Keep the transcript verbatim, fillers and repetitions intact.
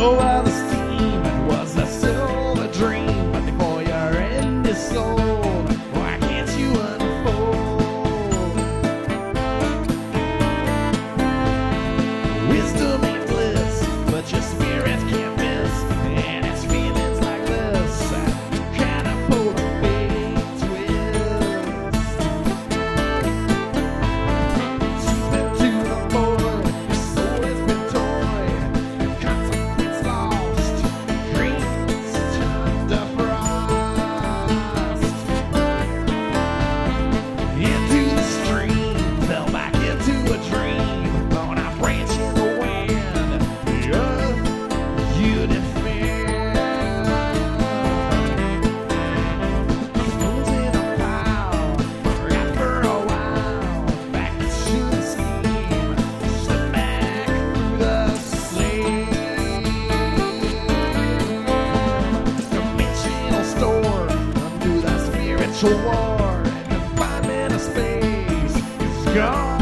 know how the steam it was a silver dream, but before your end is sold, why can't you unfold? Wisdom ain't bliss, but your spirit can't miss, and it's feelings like this that catapult a big twist. Step to the board, your soul has been torn, consequence lost, dreams turned to frost. Into the stream, fell back into a dream, on a branch in the wind, the earth you defend. Stones in a pile, forgot for a while, back to the scheme, slip back through the sleep. Dimensional store, undo the spiritual war, and confinement of space is gone.